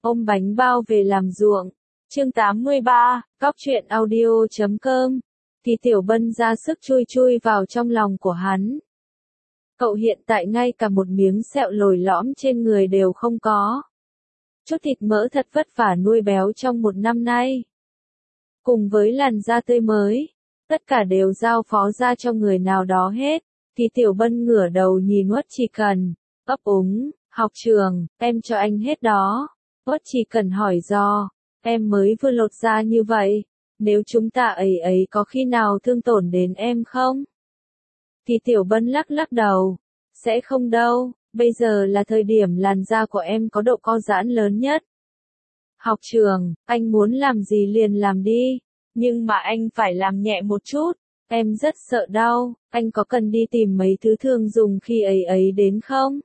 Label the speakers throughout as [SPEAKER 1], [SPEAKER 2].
[SPEAKER 1] ôm bánh bao về làm ruộng. Chương 83, Cóc truyện audio.com. Thì Tiểu Bân ra sức chui chui vào trong lòng của hắn. Cậu hiện tại ngay cả một miếng sẹo lồi lõm trên người đều không có. Chút thịt mỡ thật vất vả nuôi béo trong một năm nay. Cùng với làn da tươi mới, tất cả đều giao phó ra cho người nào đó hết. Thì Tiểu Bân ngửa đầu nhìn Uất Chỉ Cần, ấp úng, học trường, em cho anh hết đó. Uất Chỉ Cần hỏi do, em mới vừa lột da như vậy, nếu chúng ta ấy có khi nào thương tổn đến em không? Thì Tiểu Bân lắc lắc đầu, sẽ không đâu, bây giờ là thời điểm làn da của em có độ co giãn lớn nhất. Học trường, anh muốn làm gì liền làm đi, nhưng mà anh phải làm nhẹ một chút, em rất sợ đau, anh có cần đi tìm mấy thứ thường dùng khi ấy đến không?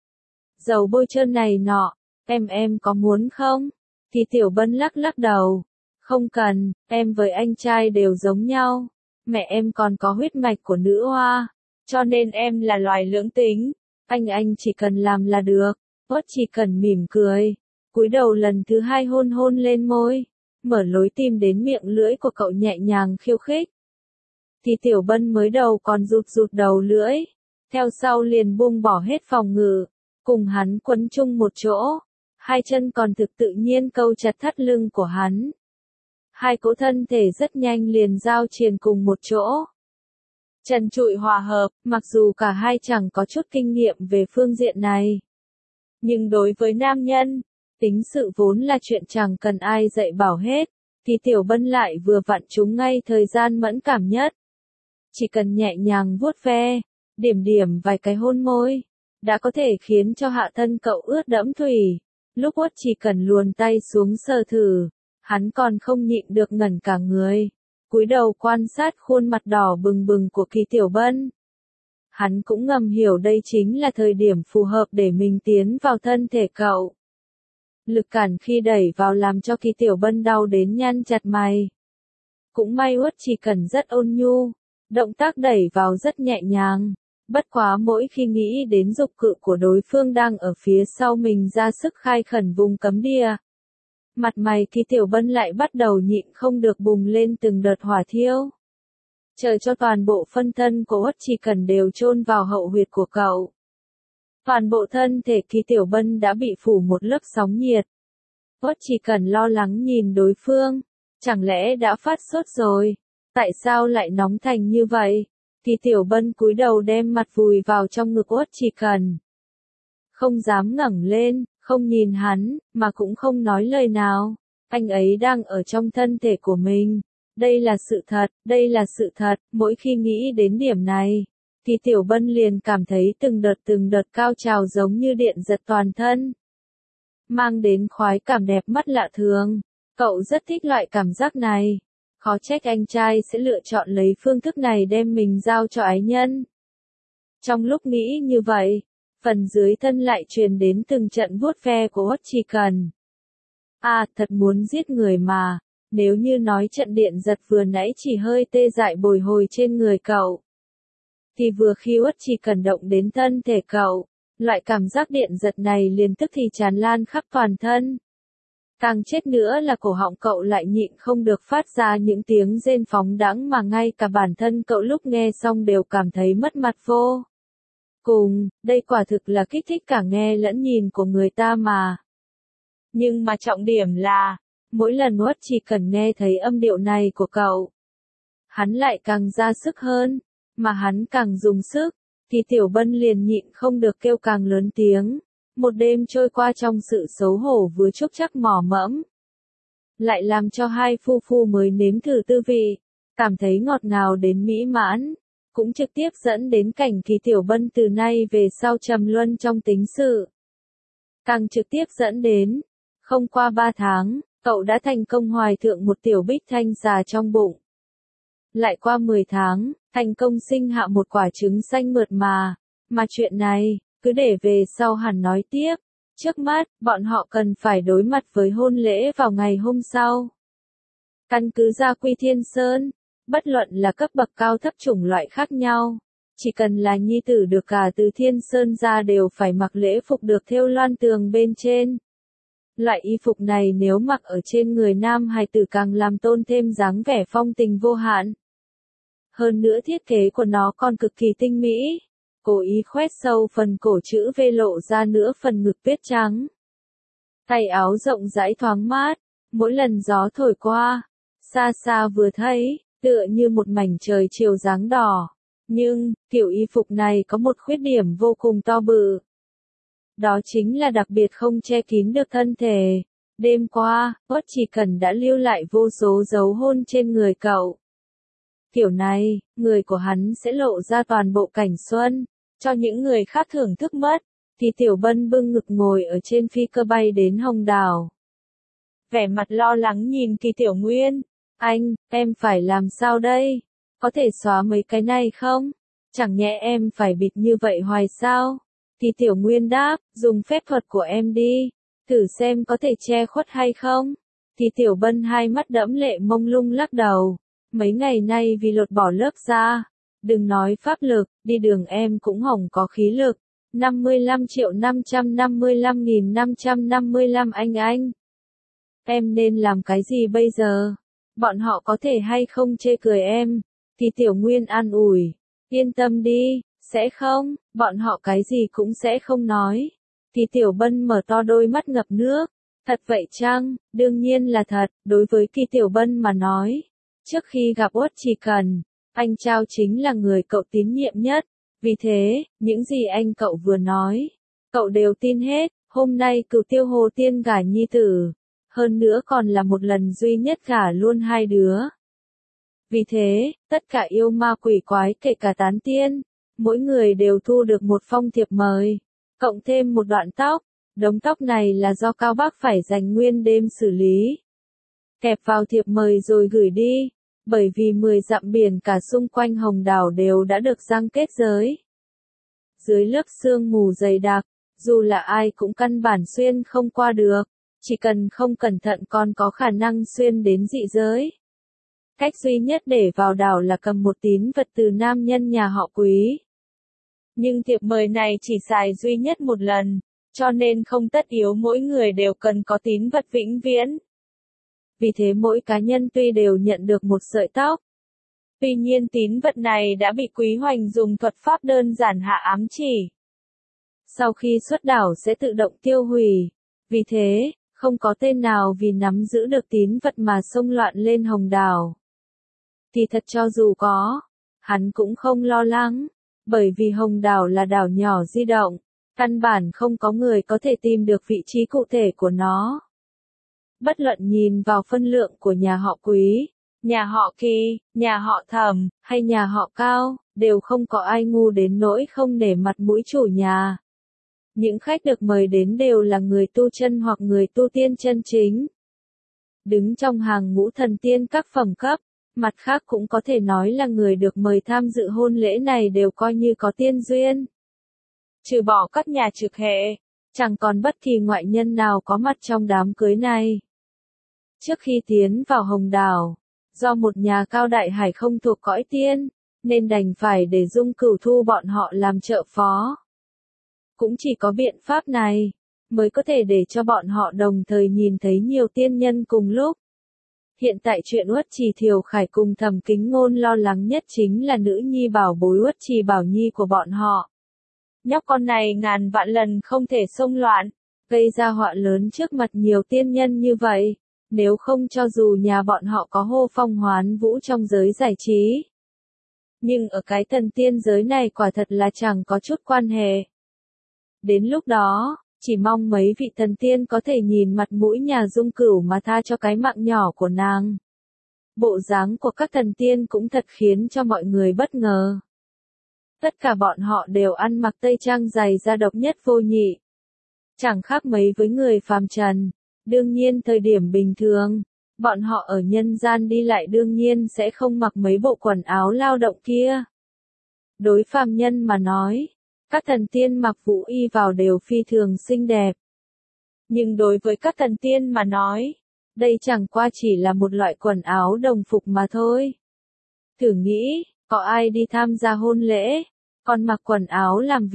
[SPEAKER 1] Dầu bôi trơn này nọ, em có muốn không? Thì Tiểu Bân lắc lắc đầu, không cần, em với anh trai đều giống nhau, mẹ em còn có huyết mạch của nữ hoa, cho nên em là loài lưỡng tính, anh chỉ cần làm là được. Uất Chỉ Cần mỉm cười, cúi đầu lần thứ hai hôn hôn lên môi, mở lối tim đến miệng lưỡi của cậu nhẹ nhàng khiêu khích. Thì Tiểu Bân mới đầu còn rụt đầu lưỡi, theo sau liền buông bỏ hết phòng ngự, cùng hắn quấn chung một chỗ, hai chân còn thực tự nhiên câu chặt thắt lưng của hắn. Hai cỗ thân thể rất nhanh liền giao triền cùng một chỗ. Trần trụi hòa hợp, mặc dù cả hai chẳng có chút kinh nghiệm về phương diện này. Nhưng đối với nam nhân, tính sự vốn là chuyện chẳng cần ai dạy bảo hết, thì Tiểu Bân lại vừa vặn trúng ngay thời gian mẫn cảm nhất. Chỉ cần nhẹ nhàng vuốt ve, điểm vài cái hôn môi, đã có thể khiến cho hạ thân cậu ướt đẫm thủy. Lúc Uất Chỉ Cần luồn tay xuống sờ thử, hắn còn không nhịn được ngẩn cả người, cúi đầu quan sát khuôn mặt đỏ bừng của Kỳ Tiểu Bân. Hắn cũng ngầm hiểu đây chính là thời điểm phù hợp để mình tiến vào thân thể cậu. Lực cản khi đẩy vào làm cho Kỳ Tiểu Bân đau đến nhăn chặt mày. Cũng may Uất Chỉ Cần rất ôn nhu, động tác đẩy vào rất nhẹ nhàng. Bất quá mỗi khi nghĩ đến dục cự của đối phương đang ở phía sau mình ra sức khai khẩn vùng cấm địa, mặt mày Kỳ Tiểu Bân lại bắt đầu nhịn không được bùng lên từng đợt hỏa thiêu. Chờ cho toàn bộ phân thân của Uất Chỉ Cần đều chôn vào hậu huyệt của cậu. Toàn bộ thân thể Kỳ Tiểu Bân đã bị phủ một lớp sóng nhiệt. Uất Chỉ Cần lo lắng nhìn đối phương, chẳng lẽ đã phát sốt rồi? Tại sao lại nóng thành như vậy? Thì Tiểu Bân cúi đầu đem mặt vùi vào trong ngực Uất Chỉ Cần. Không dám ngẩng lên, không nhìn hắn, mà cũng không nói lời nào. Anh ấy đang ở trong thân thể của mình. Đây là sự thật, mỗi khi nghĩ đến điểm này, thì Tiểu Bân liền cảm thấy từng đợt cao trào giống như điện giật toàn thân. Mang đến khoái cảm đẹp mắt lạ thường. Cậu rất thích loại cảm giác này. Khó trách anh trai sẽ lựa chọn lấy phương thức này đem mình giao cho ái nhân. Trong lúc nghĩ như vậy, phần dưới thân lại truyền đến từng trận vuốt ve của Uất Chỉ Cần. À, thật muốn giết người mà, nếu như nói trận điện giật vừa nãy chỉ hơi tê dại bồi hồi trên người cậu, thì vừa khi Uất Chỉ Cần động đến thân thể cậu, loại cảm giác điện giật này liền tức thì tràn lan khắp toàn thân. Càng chết nữa là cổ họng cậu lại nhịn không được phát ra những tiếng rên phóng đãng mà ngay cả bản thân cậu lúc nghe xong đều cảm thấy mất mặt vô cùng, đây quả thực là kích thích cả nghe lẫn nhìn của người ta mà. Nhưng mà trọng điểm là, mỗi lần Uất Chỉ Cần nghe thấy âm điệu này của cậu, hắn lại càng ra sức hơn, mà hắn càng dùng sức, thì Tiểu Bân liền nhịn không được kêu càng lớn tiếng. Một đêm trôi qua trong sự xấu hổ với chốc chắc mỏ mẫm, lại làm cho hai phu phu mới nếm thử tư vị, cảm thấy ngọt ngào đến mỹ mãn, cũng trực tiếp dẫn đến cảnh Kỳ Tiểu Bân từ nay về sau trầm luân trong tính sự. Càng trực tiếp dẫn đến, không qua 3 tháng, cậu đã thành công hoài thượng một tiểu bích thanh xà trong bụng. Lại qua 10 tháng, thành công sinh hạ một quả trứng xanh mượt mà chuyện này, cứ để về sau hẳn nói tiếp. Trước mắt, bọn họ cần phải đối mặt với hôn lễ vào ngày hôm sau. Căn cứ gia quy Thiên Sơn, bất luận là cấp bậc cao thấp chủng loại khác nhau, chỉ cần là nhi tử được cả từ Thiên Sơn ra đều phải mặc lễ phục được thêu loan tường bên trên. Loại y phục này nếu mặc ở trên người nam hài tử càng làm tôn thêm dáng vẻ phong tình vô hạn. Hơn nữa thiết kế của nó còn cực kỳ tinh mỹ, cố ý khoét sâu phần cổ chữ V lộ ra nữa phần ngực tuyết trắng. Tay áo rộng rãi thoáng mát, mỗi lần gió thổi qua, xa xa vừa thấy, tựa như một mảnh trời chiều dáng đỏ. Nhưng, kiểu y phục này có một khuyết điểm vô cùng to bự. Đó chính là đặc biệt không che kín được thân thể. Đêm qua, Uất Chỉ Cần đã lưu lại vô số dấu hôn trên người cậu. Kiểu này, người của hắn sẽ lộ ra toàn bộ cảnh xuân, cho những người khác thưởng thức mất. Thì Tiểu Bân bưng ngực ngồi ở trên phi cơ bay đến Hồng Đảo. Vẻ mặt lo lắng nhìn Kỳ Tiểu Nguyên. Anh, em phải làm sao đây? Có thể xóa mấy cái này không? Chẳng nhẽ em phải bịt như vậy hoài sao? Kỳ Tiểu Nguyên đáp, dùng phép thuật của em đi. Thử xem có thể che khuất hay không? Kỳ Tiểu Bân hai mắt đẫm lệ mông lung lắc đầu. Mấy ngày nay vì lột bỏ lớp da. Đừng nói pháp lực, đi đường em cũng hỏng có khí lực. 55.555.555 anh. Em nên làm cái gì bây giờ? Bọn họ có thể hay không chê cười em? Thì Tiểu Nguyên an ủi. Yên tâm đi, sẽ không, bọn họ cái gì cũng sẽ không nói. Thì Tiểu Bân mở to đôi mắt ngập nước. Thật vậy chăng? Đương nhiên là thật, đối với Kỳ Tiểu Bân mà nói. Trước khi gặp Uất Chỉ Cần, anh Trao chính là người cậu tín nhiệm nhất. Vì thế, những gì anh cậu vừa nói, cậu đều tin hết. Hôm nay Cửu Tiêu Hồ Tiên gả nhi tử. Hơn nữa còn là một lần duy nhất gả luôn hai đứa. Vì thế, tất cả yêu ma quỷ quái kể cả tán tiên, mỗi người đều thu được một phong thiệp mời, cộng thêm một đoạn tóc. Đống tóc này là do Cao Bác phải dành nguyên đêm xử lý. Kẹp vào thiệp mời rồi gửi đi, bởi vì 10 dặm biển cả xung quanh Hồng Đảo đều đã được giăng kết giới. Dưới lớp sương mù dày đặc, dù là ai cũng căn bản xuyên không qua được, chỉ cần không cẩn thận còn có khả năng xuyên đến dị giới. Cách duy nhất để vào đảo là cầm một tín vật từ nam nhân nhà họ Quý. Nhưng thiệp mời này chỉ xài duy nhất một lần, cho nên không tất yếu mỗi người đều cần có tín vật vĩnh viễn. Vì thế mỗi cá nhân tuy đều nhận được một sợi tóc. Tuy nhiên tín vật này đã bị Quý Hoành dùng thuật pháp đơn giản hạ ám chỉ. Sau khi xuất đảo sẽ tự động tiêu hủy. Vì thế, không có tên nào vì nắm giữ được tín vật mà xông loạn lên Hồng Đảo. Thì thật cho dù có, hắn cũng không lo lắng, bởi vì Hồng Đảo là đảo nhỏ di động, căn bản không có người có thể tìm được vị trí cụ thể của nó. Bất luận nhìn vào phân lượng của nhà họ Quý, nhà họ Kỳ, nhà họ Thẩm, hay nhà họ Cao, đều không có ai ngu đến nỗi không nể mặt mũi chủ nhà. Những khách được mời đến đều là người tu chân hoặc người tu tiên chân chính. Đứng trong hàng ngũ thần tiên các phẩm cấp, mặt khác cũng có thể nói là người được mời tham dự hôn lễ này đều coi như có tiên duyên. Trừ bỏ các nhà trực hệ, chẳng còn bất kỳ ngoại nhân nào có mặt trong đám cưới này. Trước khi tiến vào Hồng Đảo, do một nhà cao đại hải không thuộc cõi tiên, nên đành phải để Dung Cửu thu bọn họ làm trợ phó. Cũng chỉ có biện pháp này, mới có thể để cho bọn họ đồng thời nhìn thấy nhiều tiên nhân cùng lúc. Hiện tại chuyện Uất Trì Thiều Khải cùng Thẩm Kính Ngôn lo lắng nhất chính là nữ nhi bảo bối Uất Trì Bảo Nhi của bọn họ. Nhóc con này ngàn vạn lần không thể xông loạn, gây ra họa lớn trước mặt nhiều tiên nhân như vậy, nếu không cho dù nhà bọn họ có hô phong hoán vũ trong giới giải trí. Nhưng ở cái thần tiên giới này quả thật là chẳng có chút quan hệ. Đến lúc đó, chỉ mong mấy vị thần tiên có thể nhìn mặt mũi nhà Dung Cửu mà tha cho cái mạng nhỏ của nàng. Bộ dáng của các thần tiên cũng thật khiến cho mọi người bất ngờ. Tất cả bọn họ đều ăn mặc tây trang dày da độc nhất vô nhị. Chẳng khác mấy với người phàm trần. Đương nhiên thời điểm bình thường, bọn họ ở nhân gian đi lại đương nhiên sẽ không mặc mấy bộ quần áo lao động kia. Đối phàm nhân mà nói, các thần tiên mặc vũ y vào đều phi thường xinh đẹp. Nhưng đối với các thần tiên mà nói, đây chẳng qua chỉ là một loại quần áo đồng phục mà thôi. Thử nghĩ, có ai đi tham gia hôn lễ, còn mặc quần áo làm việc,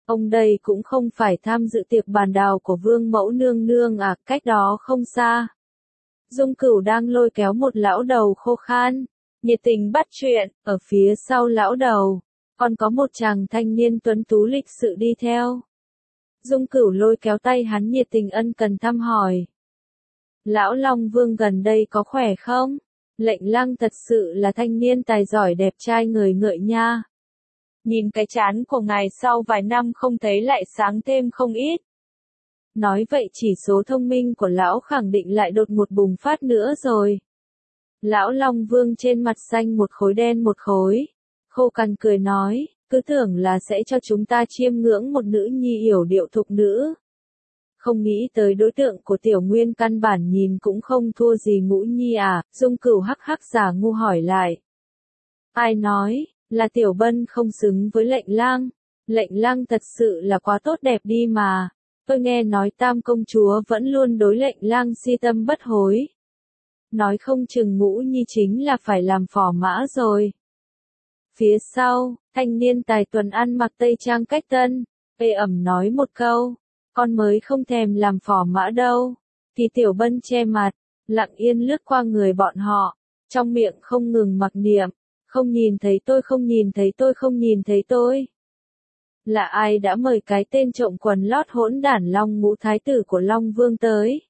[SPEAKER 1] Ông đây cũng không phải tham dự tiệc bàn đào của Vương Mẫu Nương Nương à, cách đó không xa. Dung Cửu đang lôi kéo một lão đầu khô khan, nhiệt tình bắt chuyện, ở phía sau lão đầu, còn có một chàng thanh niên tuấn tú lịch sự đi theo. Dung Cửu lôi kéo tay hắn nhiệt tình ân cần thăm hỏi. Lão Long Vương gần đây có khỏe không? Lệnh Lăng thật sự là thanh niên tài giỏi đẹp trai người ngợi nha. Nhìn cái trán của ngài sau vài năm không thấy lại sáng thêm không ít. Nói vậy chỉ số thông minh của lão khẳng định lại đột ngột bùng phát nữa rồi. Lão Long Vương trên mặt xanh một khối đen một khối. Khô cằn cười nói, cứ tưởng là sẽ cho chúng ta chiêm ngưỡng một nữ nhi yểu điệu thục nữ. Không nghĩ tới đối tượng của Tiểu Nguyên căn bản nhìn cũng không thua gì Ngũ Nhi à, Dung Cửu hắc hắc giả ngu hỏi lại. Ai nói, là Tiểu Bân không xứng với lệnh lang thật sự là quá tốt đẹp đi mà, tôi nghe nói Tam công chúa vẫn luôn đối lệnh lang si tâm bất hối. Nói không chừng Ngũ Nhi chính là phải làm phò mã rồi. Phía sau, thanh niên tài tuần ăn mặc tây trang cách tân, ê ẩm nói một câu, con mới không thèm làm phò mã đâu. Thì Tiểu Bân che mặt, lặng yên lướt qua người bọn họ, trong miệng không ngừng mặc niệm, không nhìn thấy tôi, không nhìn thấy tôi, không nhìn thấy tôi. Là ai đã mời cái tên trộm quần lót hỗn đản Long Ngũ thái tử của Long Vương tới?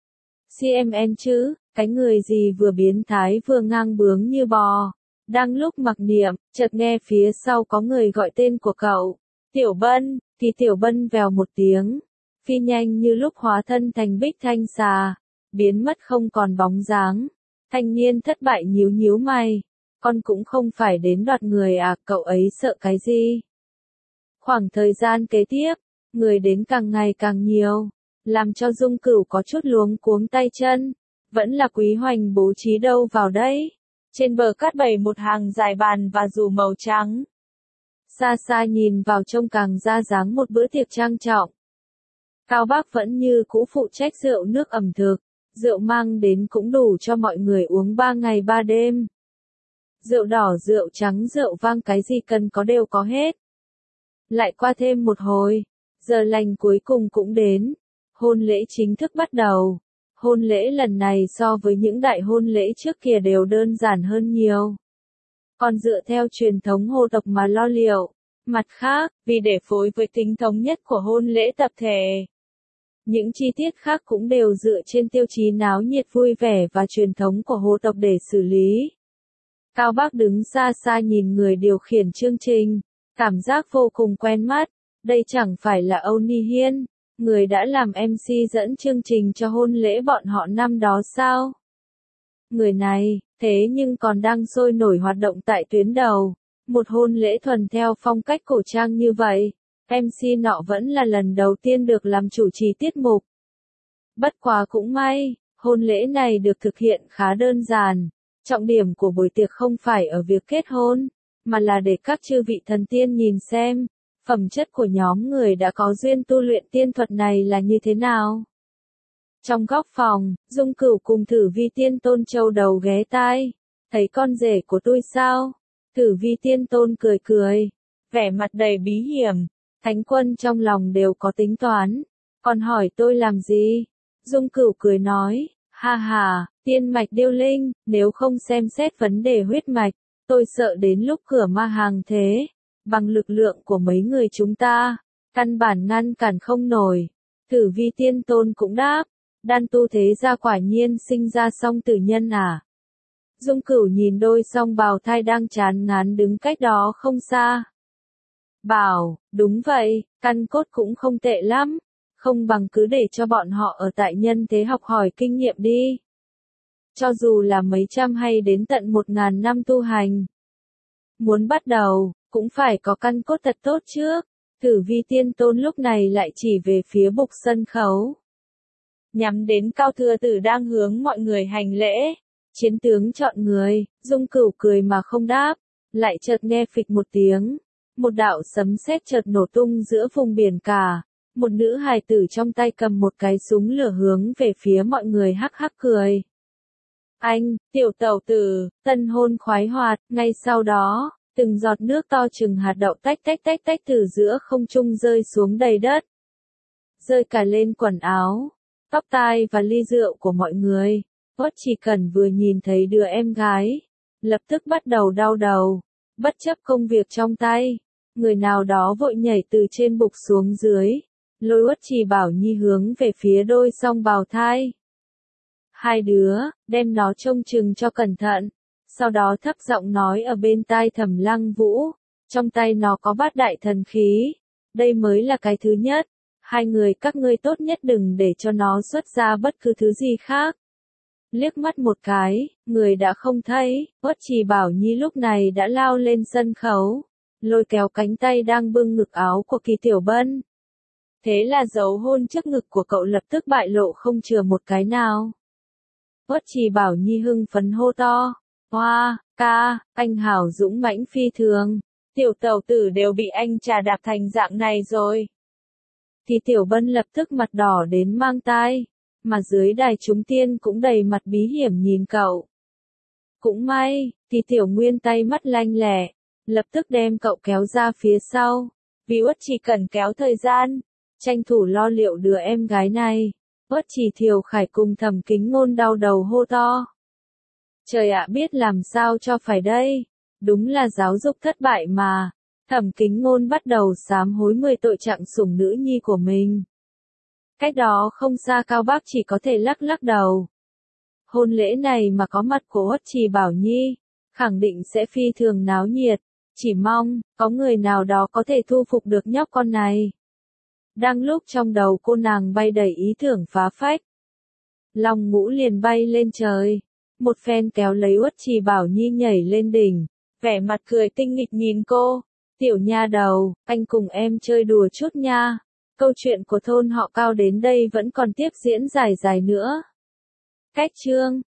[SPEAKER 1] CMN chứ, cái người gì vừa biến thái vừa ngang bướng như bò. Đang lúc mặc niệm, chợt nghe phía sau có người gọi tên của cậu. Tiểu Bân, thì Tiểu Bân vèo một tiếng, phi nhanh như lúc hóa thân thành bích thanh xà, biến mất không còn bóng dáng. Thanh niên thất bại nhíu nhíu mày, con cũng không phải đến đoạt người à, cậu ấy sợ cái gì? Khoảng thời gian kế tiếp, người đến càng ngày càng nhiều, làm cho Dung Cửu có chút luống cuống tay chân, vẫn là Quý Hoành bố trí đâu vào đấy. Trên bờ cát bày một hàng dài bàn và dù màu trắng. Xa xa nhìn vào trông càng ra dáng một bữa tiệc trang trọng. Cao Bác vẫn như cũ phụ trách rượu nước ẩm thực, rượu mang đến cũng đủ cho mọi người uống 3 ngày 3 đêm. Rượu đỏ, rượu trắng, rượu vang cái gì cần có đều có hết. Lại qua thêm một hồi, giờ lành cuối cùng cũng đến, hôn lễ chính thức bắt đầu. Hôn lễ lần này so với những đại hôn lễ trước kia đều đơn giản hơn nhiều. Còn dựa theo truyền thống hồ tộc mà lo liệu. Mặt khác, vì để phối với tính thống nhất của hôn lễ tập thể, những chi tiết khác cũng đều dựa trên tiêu chí náo nhiệt vui vẻ và truyền thống của hồ tộc để xử lý. Cao Bác đứng xa xa nhìn người điều khiển chương trình, cảm giác vô cùng quen mắt. Đây chẳng phải là Âu Ni Hiên, người đã làm MC dẫn chương trình cho hôn lễ bọn họ năm đó sao? Người này, thế nhưng còn đang sôi nổi hoạt động tại tuyến đầu. Một hôn lễ thuần theo phong cách cổ trang như vậy, MC nọ vẫn là lần đầu tiên được làm chủ trì tiết mục. Bất quá cũng may, hôn lễ này được thực hiện khá đơn giản. Trọng điểm của buổi tiệc không phải ở việc kết hôn, mà là để các chư vị thần tiên nhìn xem, phẩm chất của nhóm người đã có duyên tu luyện tiên thuật này là như thế nào. Trong góc phòng, Dung Cửu cùng Tử Vi Tiên Tôn châu đầu ghé tai, thấy con rể của tôi sao? Tử Vi Tiên Tôn cười cười, vẻ mặt đầy bí hiểm, Thánh Quân trong lòng đều có tính toán, còn hỏi tôi làm gì? Dung Cửu cười nói, ha ha, tiên mạch điêu linh, nếu không xem xét vấn đề huyết mạch, tôi sợ đến lúc cửa ma hàng thế, bằng lực lượng của mấy người chúng ta, căn bản ngăn cản không nổi. Tử Vi Tiên Tôn cũng đáp, đan tu thế gia quả nhiên sinh ra song tử nhân à? Dung Cửu nhìn đôi song bào thai đang chán ngán đứng cách đó không xa. Bảo, đúng vậy, căn cốt cũng không tệ lắm, không bằng cứ để cho bọn họ ở tại nhân thế học hỏi kinh nghiệm đi. Cho dù là mấy trăm hay đến tận 1000 năm tu hành. Muốn bắt đầu, cũng phải có căn cốt thật tốt trước. Tử Vi Tiên Tôn lúc này lại chỉ về phía bục sân khấu. Nhắm đến Cao Thừa Tử đang hướng mọi người hành lễ. Chiến tướng chọn người, Dung Cửu cười mà không đáp, lại chợt nghe phịch một tiếng. Một đạo sấm sét chợt nổ tung giữa vùng biển cả. Một nữ hài tử trong tay cầm một cái súng lửa hướng về phía mọi người hắc hắc cười. Anh, tiểu tẩu tử, tân hôn khoái hoạt, ngay sau đó, Từng giọt nước to chừng hạt đậu tách tách tách tách từ giữa không trung rơi xuống đầy đất. Rơi cả lên quần áo, tóc tai và ly rượu của mọi người. Uất chỉ cần vừa nhìn thấy đứa em gái, lập tức bắt đầu đau đầu, bất chấp công việc trong tay. Người nào đó vội nhảy từ trên bục xuống dưới, lôi Uất Trì Bảo Nhi hướng về phía đôi song bào thai. Hai đứa, đem nó trông chừng cho cẩn thận. Sau đó thấp giọng nói ở bên tai Thẩm Lăng Vũ, trong tay nó có bát đại thần khí, đây mới là cái thứ nhất, hai người các ngươi tốt nhất đừng để cho nó xuất ra bất cứ thứ gì khác. Liếc mắt một cái, người đã không thấy, Uất Trì Bảo Nhi lúc này đã lao lên sân khấu, lôi kéo cánh tay đang bưng ngực áo của Kỳ Tiểu Bân. Thế là dấu hôn trước ngực của cậu lập tức bại lộ không chừa một cái nào. Uất Trì Bảo Nhi hưng phấn hô to, hoa, ca, anh hảo dũng mãnh phi thường, tiểu tẩu tử đều bị anh trà đạp thành dạng này rồi. Kỳ Tiểu Bân lập tức mặt đỏ đến mang tai, mà dưới đài chúng tiên cũng đầy mặt bí hiểm nhìn cậu. Cũng may, Kỳ Tiểu Nguyên tay mắt lanh lẹ, lập tức đem cậu kéo ra phía sau, vì Uất chỉ cần kéo thời gian, tranh thủ lo liệu đứa em gái này. Uất Chỉ Thiều Khải cùng Thẩm Kính Ngôn đau đầu hô to. Trời ạ, biết làm sao cho phải đây, đúng là giáo dục thất bại mà. Thẩm Kính Ngôn bắt đầu sám hối 10 tội trạng sủng nữ nhi của mình. Cách đó không xa Cao Bác chỉ có thể lắc lắc đầu. Hôn lễ này mà có mặt của Uất Trì Bảo Nhi, khẳng định sẽ phi thường náo nhiệt, chỉ mong, có người nào đó có thể thu phục được nhóc con này. Đang lúc trong đầu cô nàng bay đầy ý tưởng phá phách, Long Ngũ liền bay lên trời, một phen kéo lấy Uất Trì Bảo Nhi nhảy lên đỉnh, vẻ mặt cười tinh nghịch nhìn cô, tiểu nha đầu, anh cùng em chơi đùa chút nha, câu chuyện của thôn họ Cao đến đây vẫn còn tiếp diễn dài dài nữa. Cách chương